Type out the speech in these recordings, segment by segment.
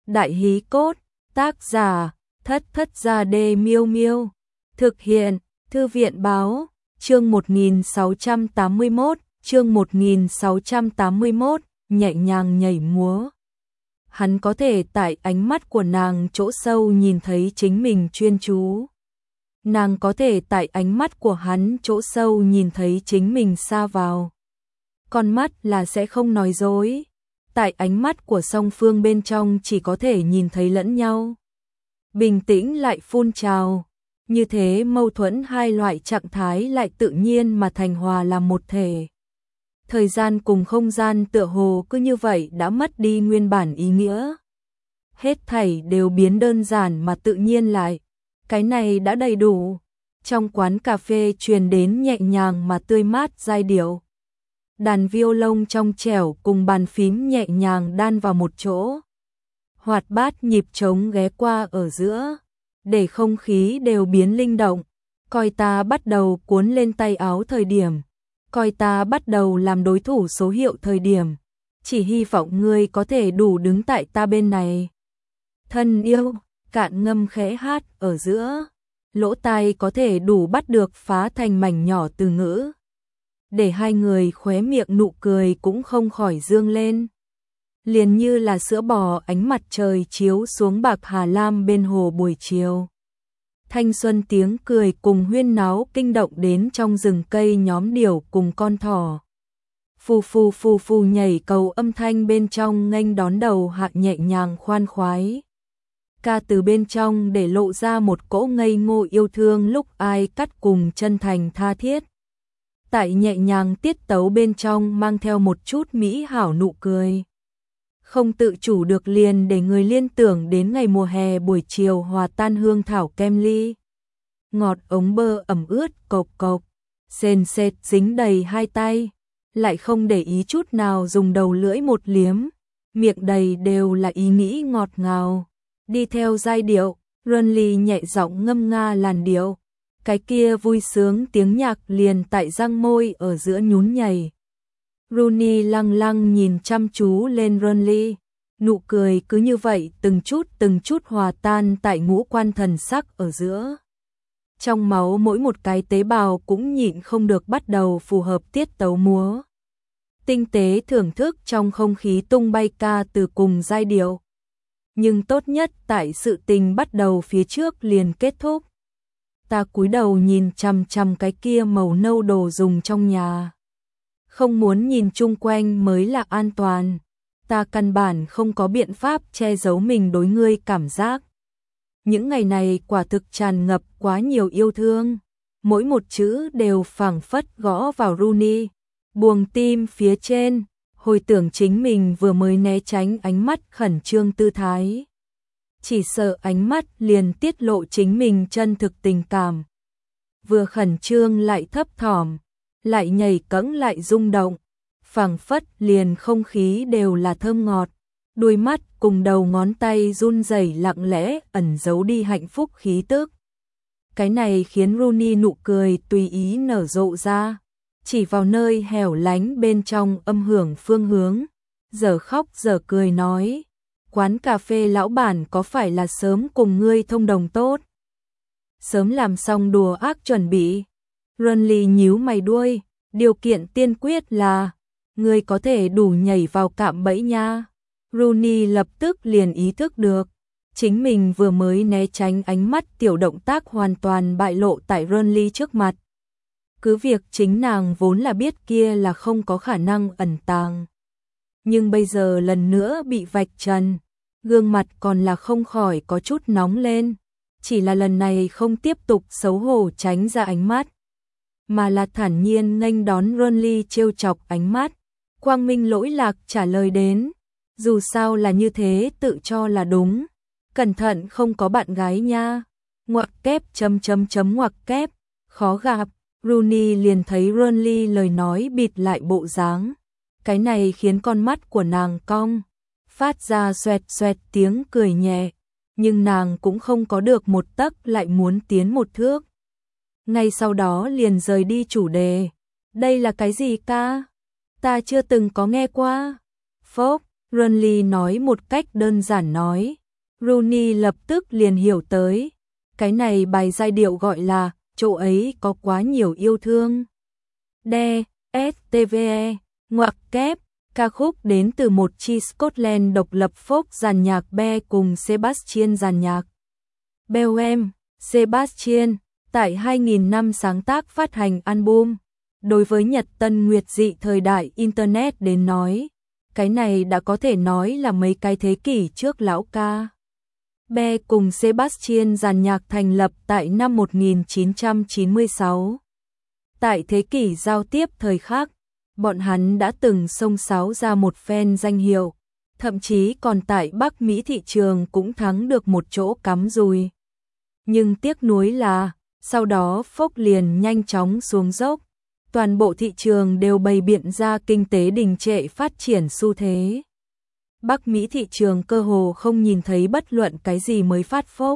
Đại hí cốt, tác giả, Thất Thất Gia Đê Miêu Miêu. Thực hiện, Thư viện báo, chương 1681, nhẹ nhàng nhảy múa. Hắn có thể tại ánh mắt của nàng chỗ sâu nhìn thấy chính mình chuyên chú. Nàng có thể tại ánh mắt của hắn chỗ sâu nhìn thấy chính mình sa vào. Con mắt là sẽ không nói dối. Tại ánh mắt của song phương bên trong chỉ có thể nhìn thấy lẫn nhau. Bình tĩnh lại phun trào. Như thế mâu thuẫn hai loại trạng thái lại tự nhiên mà thành hòa làm một thể. Thời gian cùng không gian tựa hồ cứ như vậy đã mất đi nguyên bản ý nghĩa. Hết thảy đều biến đơn giản mà tự nhiên lại. Cái này đã đầy đủ. Trong quán cà phê truyền đến nhẹ nhàng mà tươi mát giai điệu. Đàn violon trong trẻo cùng bàn phím nhẹ nhàng đan vào một chỗ. Hoạt bát nhịp trống ghé qua ở giữa, để không khí đều biến linh động. Coi ta bắt đầu cuốn lên tay áo thời điểm, coi ta bắt đầu làm đối thủ số hiệu thời điểm, chỉ hy vọng ngươi có thể đủ đứng tại ta bên này. Thân yêu, cạn ngâm khẽ hát ở giữa, lỗ tai có thể đủ bắt được phá thành mảnh nhỏ từ ngữ. Để hai người khóe miệng nụ cười cũng không khỏi dương lên. Liền như là sữa bò ánh mặt trời chiếu xuống bạc hà lam bên hồ buổi chiều. Thanh xuân tiếng cười cùng huyên náo kinh động đến trong rừng cây nhóm điểu cùng con thỏ. Phù phù phù phù nhảy cầu âm thanh bên trong nghênh đón đầu hạ nhẹ nhàng khoan khoái. Ca từ bên trong để lộ ra một cỗ ngây ngô yêu thương lúc ai cắt cùng chân thành tha thiết. Tại nhẹ nhàng tiết tấu bên trong mang theo một chút mỹ hảo nụ cười. Không tự chủ được liền để người liên tưởng đến ngày mùa hè buổi chiều hòa tan hương thảo kem ly. Ngọt ống bơ ẩm ướt cộc cộc, sền sệt dính đầy hai tay, lại không để ý chút nào dùng đầu lưỡi một liếm, miệng đầy đều là ý nghĩ ngọt ngào. Đi theo giai điệu, Runly nhẹ giọng ngâm nga làn điệu. Cái kia vui sướng tiếng nhạc liền tại răng môi ở giữa nhún nhảy. Rooney lăng lăng nhìn chăm chú lên Runly, nụ cười cứ như vậy từng chút hòa tan tại ngũ quan thần sắc ở giữa. Trong máu mỗi một cái tế bào cũng nhịn không được bắt đầu phù hợp tiết tấu múa. Tinh tế thưởng thức trong không khí tung bay ca từ cùng giai điệu. Nhưng tốt nhất tại sự tình bắt đầu phía trước liền kết thúc. Ta cúi đầu nhìn chằm chằm cái kia màu nâu đồ dùng trong nhà. Không muốn nhìn chung quanh mới là an toàn. Ta căn bản không có biện pháp che giấu mình đối ngươi cảm giác. Những ngày này quả thực tràn ngập quá nhiều yêu thương. Mỗi một chữ đều phảng phất gõ vào Rooney buồng tim phía trên, hồi tưởng chính mình vừa mới né tránh ánh mắt khẩn trương tư thái. Chỉ sợ ánh mắt liền tiết lộ chính mình chân thực tình cảm. Vừa khẩn trương lại thấp thỏm, lại nhảy cẫng lại rung động, phảng phất liền không khí đều là thơm ngọt. Đuôi mắt cùng đầu ngón tay run rẩy lặng lẽ ẩn giấu đi hạnh phúc khí tức. Cái này khiến Rooney nụ cười tùy ý nở rộ ra, chỉ vào nơi hẻo lánh bên trong âm hưởng phương hướng, giờ khóc giờ cười nói. Quán cà phê lão bản có phải là sớm cùng ngươi thông đồng tốt? Sớm làm xong đùa ác chuẩn bị. Runly nhíu mày đuôi, điều kiện tiên quyết là ngươi có thể đủ nhảy vào cạm bẫy nha. Rooney lập tức liền ý thức được, chính mình vừa mới né tránh ánh mắt tiểu động tác hoàn toàn bại lộ tại Runly trước mặt. Cứ việc chính nàng vốn là biết kia là không có khả năng ẩn tàng. Nhưng bây giờ lần nữa bị vạch trần, gương mặt còn là không khỏi có chút nóng lên, chỉ là lần này không tiếp tục xấu hổ tránh ra ánh mắt, mà là thản nhiên nghênh đón Runly trêu chọc ánh mắt. Quang minh lỗi lạc trả lời đến, dù sao là như thế tự cho là đúng, cẩn thận không có bạn gái nha. Ngoặc kép ngoặc kép, khó gặp. Rooney liền thấy Runly lời nói bịt lại bộ dáng. Cái này khiến con mắt của nàng cong, phát ra xoẹt xoẹt tiếng cười nhẹ, nhưng nàng cũng không có được một tấc lại muốn tiến một thước. Ngay sau đó liền rời đi chủ đề. Đây là cái gì ca? Ta chưa từng có nghe qua. Phốc, Rooney nói một cách đơn giản nói. Rooney lập tức liền hiểu tới. Cái này bài giai điệu gọi là chỗ ấy có quá nhiều yêu thương. Đe, STVE, ngoặc kép, ca khúc đến từ một chi Scotland độc lập folk dàn nhạc Be cùng Sebastian dàn nhạc. Belem, Sebastian, tại 2000 năm sáng tác phát hành album. Đối với Nhật Tân Nguyệt dị thời đại Internet đến nói, cái này đã có thể nói là mấy cái thế kỷ trước lão ca. Be cùng Sebastian dàn nhạc thành lập tại năm 1996. Tại thế kỷ giao tiếp thời khác, bọn hắn đã từng xông xáo ra một phen danh hiệu, thậm chí còn tại Bắc Mỹ thị trường cũng thắng được một chỗ cắm rùi. Nhưng tiếc nuối là, sau đó folk liền nhanh chóng xuống dốc, toàn bộ thị trường đều bày biện ra kinh tế đình trệ phát triển xu thế. Bắc Mỹ thị trường cơ hồ không nhìn thấy bất luận cái gì mới phát folk.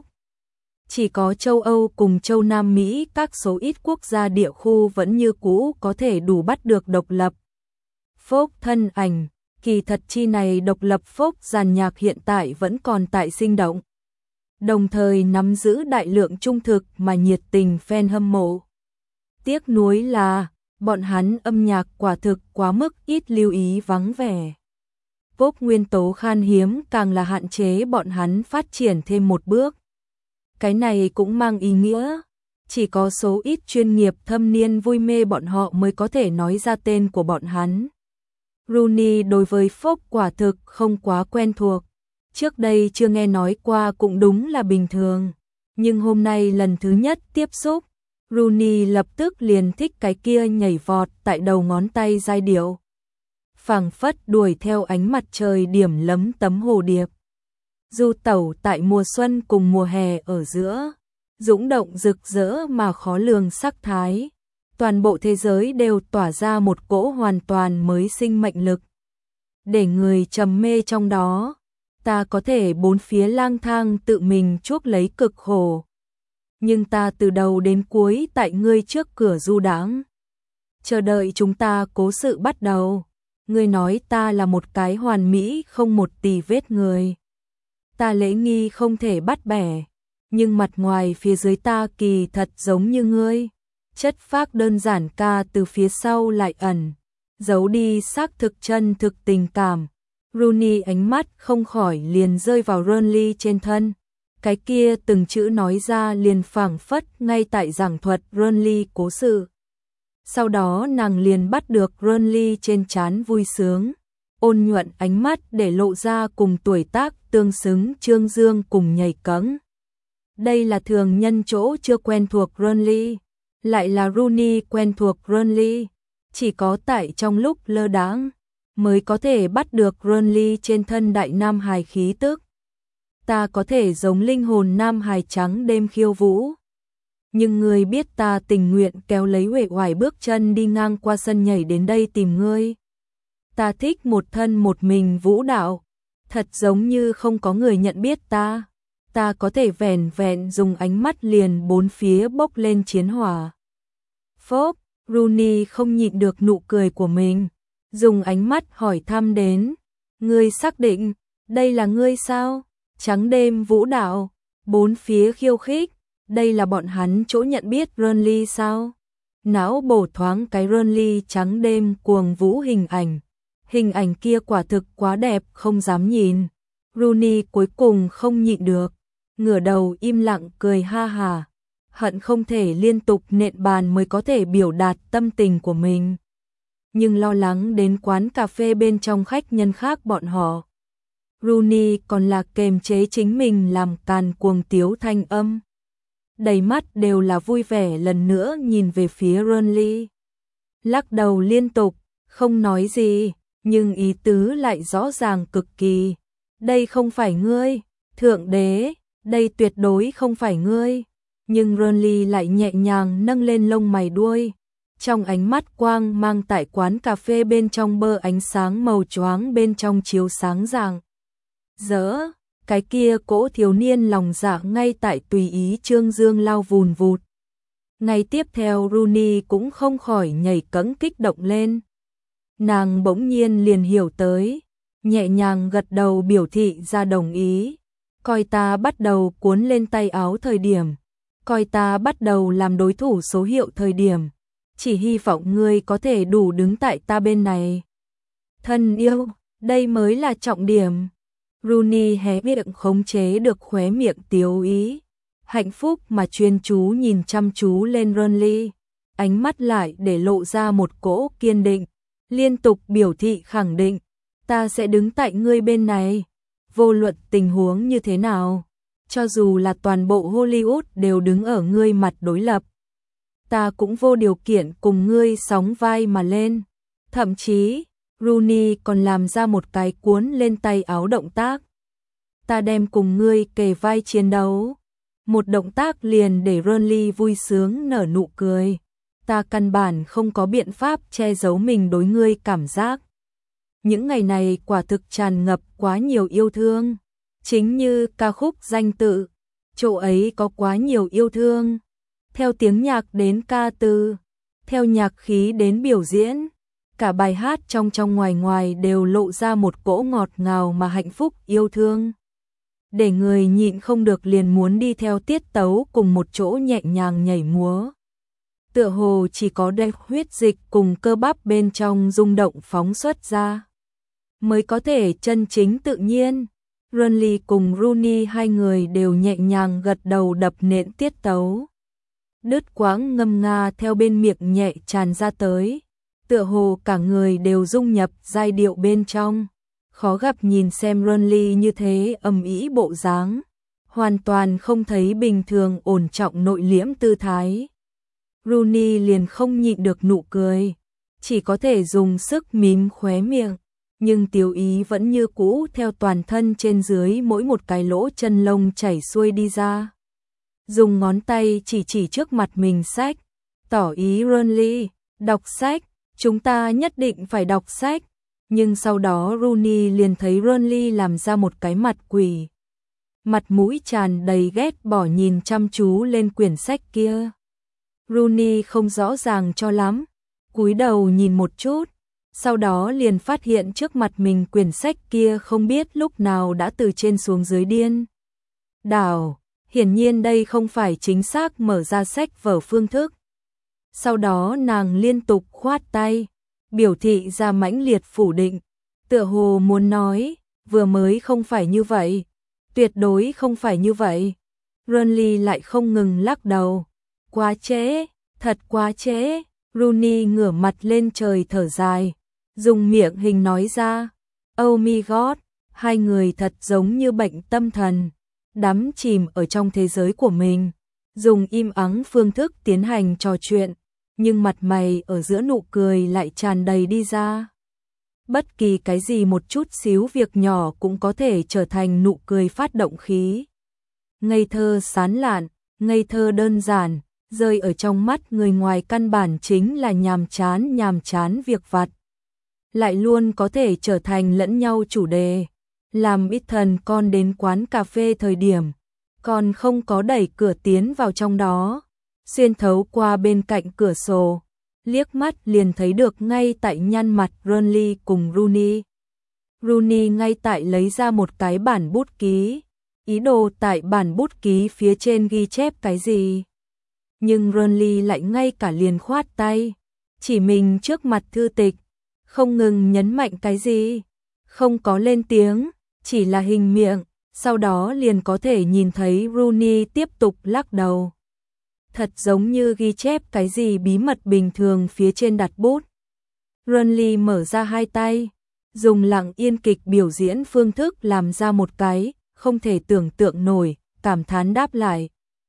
Chỉ có châu Âu cùng châu Nam Mỹ các số ít quốc gia địa khu vẫn như cũ có thể đủ bắt được độc lập. Folk thân ảnh, kỳ thật chi này độc lập folk dàn nhạc hiện tại vẫn còn tại sinh động. Đồng thời nắm giữ đại lượng trung thực mà nhiệt tình fan hâm mộ. Tiếc nuối là, bọn hắn âm nhạc quả thực quá mức ít lưu ý vắng vẻ. Pop nguyên tố khan hiếm càng là hạn chế bọn hắn phát triển thêm một bước. Cái này cũng mang ý nghĩa, chỉ có số ít chuyên nghiệp thâm niên vui mê bọn họ mới có thể nói ra tên của bọn hắn. Rooney đối với folk quả thực không quá quen thuộc, trước đây chưa nghe nói qua cũng đúng là bình thường, nhưng hôm nay lần thứ nhất tiếp xúc, Rooney lập tức liền thích cái kia nhảy vọt tại đầu ngón tay giai điệu. Phảng phất đuổi theo ánh mặt trời điểm lấm tấm hồ điệp. Du tẩu tại mùa xuân cùng mùa hè ở giữa, dũng động rực rỡ mà khó lường sắc thái. Toàn bộ thế giới đều tỏa ra một cỗ hoàn toàn mới sinh mệnh lực. Để người trầm mê trong đó, ta có thể bốn phía lang thang tự mình chuốc lấy cực khổ. Nhưng ta từ đầu đến cuối tại ngươi trước cửa du đãng, chờ đợi chúng ta cố sự bắt đầu. Ngươi nói ta là một cái hoàn mỹ không một tì vết người. Ta lễ nghi không thể bắt bẻ, nhưng mặt ngoài phía dưới ta kỳ thật giống như ngươi. Chất phác đơn giản ca từ phía sau lại ẩn, giấu đi xác thực chân thực tình cảm. Rooney ánh mắt không khỏi liền rơi vào Rooney trên thân. Cái kia từng chữ nói ra liền phảng phất ngay tại giảng thuật Rooney cố sự. Sau đó nàng liền bắt được Rooney trên trán vui sướng, ôn nhuận ánh mắt để lộ ra cùng tuổi tác tương xứng trương dương cùng nhảy cẫng. Đây là thường nhân chỗ chưa quen thuộc Rooney, lại là Rooney quen thuộc Rooney, chỉ có tại trong lúc lơ đãng mới có thể bắt được Rooney trên thân đại nam hài khí tức. Ta có thể giống linh hồn nam hài trắng đêm khiêu vũ, nhưng ngươi biết ta tình nguyện kéo lấy uể oải bước chân đi ngang qua sân nhảy đến đây tìm ngươi. Ta thích một thân một mình vũ đạo, thật giống như không có người nhận biết ta. Ta có thể vẻn vẹn dùng ánh mắt liền bốn phía bốc lên chiến hỏa. Phốp, Rooney không nhịn được nụ cười của mình, dùng ánh mắt hỏi thăm đến. Ngươi xác định, đây là ngươi sao? Trắng đêm vũ đạo, bốn phía khiêu khích, đây là bọn hắn chỗ nhận biết Rooney sao? Não bổ thoáng cái Rooney trắng đêm cuồng vũ hình ảnh. Hình ảnh kia quả thực quá đẹp không dám nhìn. Rooney cuối cùng không nhịn được, ngửa đầu im lặng cười ha hà, hận không thể liên tục nện bàn mới có thể biểu đạt tâm tình của mình. Nhưng lo lắng đến quán cà phê bên trong khách nhân khác bọn họ, Rooney còn là kềm chế chính mình làm càn cuồng tiếu thanh âm. Đầy mắt đều là vui vẻ lần nữa nhìn về phía Rooney. Lắc đầu liên tục, không nói gì, nhưng ý tứ lại rõ ràng cực kỳ. Đây không phải ngươi, thượng đế, đây tuyệt đối không phải ngươi. Nhưng Rooney lại nhẹ nhàng nâng lên lông mày đuôi. Trong ánh mắt quang mang tại quán cà phê bên trong bơ ánh sáng màu choáng bên trong chiếu sáng rạng rỡ, cái kia cỗ thiếu niên lòng dạ ngay tại tùy ý trương dương lao vùn vụt. Ngay tiếp theo Rooney cũng không khỏi nhảy cẫng kích động lên. Nàng bỗng nhiên liền hiểu tới, nhẹ nhàng gật đầu biểu thị ra đồng ý. Coi ta bắt đầu cuốn lên tay áo thời điểm, coi ta bắt đầu làm đối thủ số hiệu thời điểm, chỉ hy vọng ngươi có thể đủ đứng tại ta bên này. Thân yêu, đây mới là trọng điểm. Rooney hé miệng khống chế được khóe miệng tiếu ý, hạnh phúc mà chuyên chú nhìn chăm chú lên Rooney, ánh mắt lại để lộ ra một cỗ kiên định, liên tục biểu thị khẳng định, ta sẽ đứng tại ngươi bên này, vô luận tình huống như thế nào, cho dù là toàn bộ Hollywood đều đứng ở ngươi mặt đối lập, ta cũng vô điều kiện cùng ngươi sóng vai mà lên. Thậm chí, Rooney còn làm ra một cái cuốn lên tay áo động tác. Ta đem cùng ngươi kề vai chiến đấu. Một động tác liền để Rooney vui sướng nở nụ cười. Ta căn bản không có biện pháp che giấu mình đối ngươi cảm giác. Những ngày này quả thực tràn ngập quá nhiều yêu thương. Chính như ca khúc danh tự, chỗ ấy có quá nhiều yêu thương. Theo tiếng nhạc đến ca từ, theo nhạc khí đến biểu diễn, cả bài hát trong trong ngoài ngoài đều lộ ra một cỗ ngọt ngào mà hạnh phúc yêu thương. Để người nhịn không được liền muốn đi theo tiết tấu cùng một chỗ nhẹ nhàng nhảy múa. Tựa hồ chỉ có đem huyết dịch cùng cơ bắp bên trong rung động phóng xuất ra, mới có thể chân chính tự nhiên. Rooney cùng Rooney hai người đều nhẹ nhàng gật đầu đập nện tiết tấu. Đứt quãng ngâm nga theo bên miệng nhẹ tràn ra tới, tựa hồ cả người đều dung nhập giai điệu bên trong. Khó gặp nhìn xem Rooney như thế ầm ĩ bộ dáng, hoàn toàn không thấy bình thường ổn trọng nội liễm tư thái. Rooney liền không nhịn được nụ cười, chỉ có thể dùng sức mím khóe miệng, nhưng tiểu ý vẫn như cũ theo toàn thân trên dưới mỗi một cái lỗ chân lông chảy xuôi đi ra. Dùng ngón tay chỉ trước mặt mình sách, tỏ ý Rooney, đọc sách, chúng ta nhất định phải đọc sách. Nhưng sau đó Rooney liền thấy Rooney làm ra một cái mặt quỷ. Mặt mũi tràn đầy ghét bỏ nhìn chăm chú lên quyển sách kia. Rooney không rõ ràng cho lắm, cúi đầu nhìn một chút, sau đó liền phát hiện trước mặt mình quyển sách kia không biết lúc nào đã từ trên xuống dưới điên đảo. Hiển nhiên đây không phải chính xác mở ra sách vở phương thức. Sau đó nàng liên tục khoát tay, biểu thị ra mãnh liệt phủ định, tựa hồ muốn nói, vừa mới không phải như vậy, tuyệt đối không phải như vậy. Rooney lại không ngừng lắc đầu, quá trễ, thật quá trễ. Rooney ngửa mặt lên trời thở dài, dùng miệng hình nói ra, oh my god, hai người thật giống như bệnh tâm thần, đắm chìm ở trong thế giới của mình, dùng im ắng phương thức tiến hành trò chuyện, nhưng mặt mày ở giữa nụ cười lại tràn đầy đi ra. Bất kỳ cái gì một chút xíu việc nhỏ cũng có thể trở thành nụ cười phát động khí. Ngây thơ sán lạn, ngây thơ đơn giản, rơi ở trong mắt người ngoài căn bản chính là nhàm chán việc vặt. Lại luôn có thể trở thành lẫn nhau chủ đề. Làm Ethan con đến quán cà phê thời điểm, còn không có đẩy cửa tiến vào trong đó. Xuyên thấu qua bên cạnh cửa sổ, liếc mắt liền thấy được ngay tại nhăn mặt Rooney cùng Rooney. Rooney ngay tại lấy ra một cái bản bút ký, ý đồ tại bản bút ký phía trên ghi chép cái gì. Nhưng Rooney lại ngay cả liền khoát tay, chỉ mình trước mặt thư tịch, không ngừng nhấn mạnh cái gì, không có lên tiếng, chỉ là hình miệng, sau đó liền có thể nhìn thấy Rooney tiếp tục lắc đầu. Thật giống như ghi chép cái gì bí mật bình thường phía trên đặt bút. Rooney mở ra hai tay, dùng lặng yên kịch biểu diễn phương thức làm ra một cái, không thể tưởng tượng nổi, cảm thán đáp lại.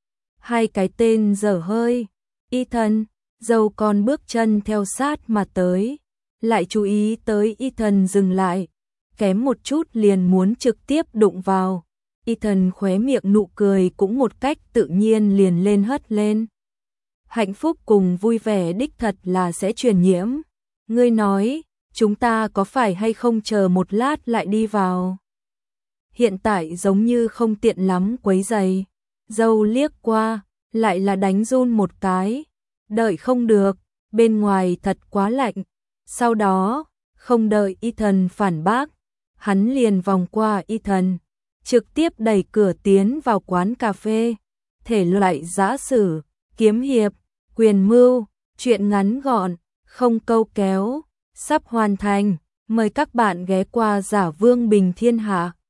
Hai cái tên dở hơi, Ethan, dâu con bước chân theo sát mà tới, lại chú ý tới Ethan dừng lại, kém một chút liền muốn trực tiếp đụng vào. Ethan khóe miệng nụ cười cũng một cách tự nhiên liền lên hất lên. Hạnh phúc cùng vui vẻ đích thật là sẽ truyền nhiễm. Ngươi nói, chúng ta có phải hay không chờ một lát lại đi vào? Hiện tại giống như không tiện lắm quấy giày. Dâu liếc qua, lại là đánh run một cái. Đợi không được, bên ngoài thật quá lạnh. Sau đó, không đợi Ethan phản bác, hắn liền vòng qua Y Thần, trực tiếp đẩy cửa tiến vào quán cà phê. Thể loại giã sử, kiếm hiệp, quyền mưu, truyện ngắn gọn, không câu kéo, sắp hoàn thành. Mời các bạn ghé qua Giả Vương Bình Thiên Hạ.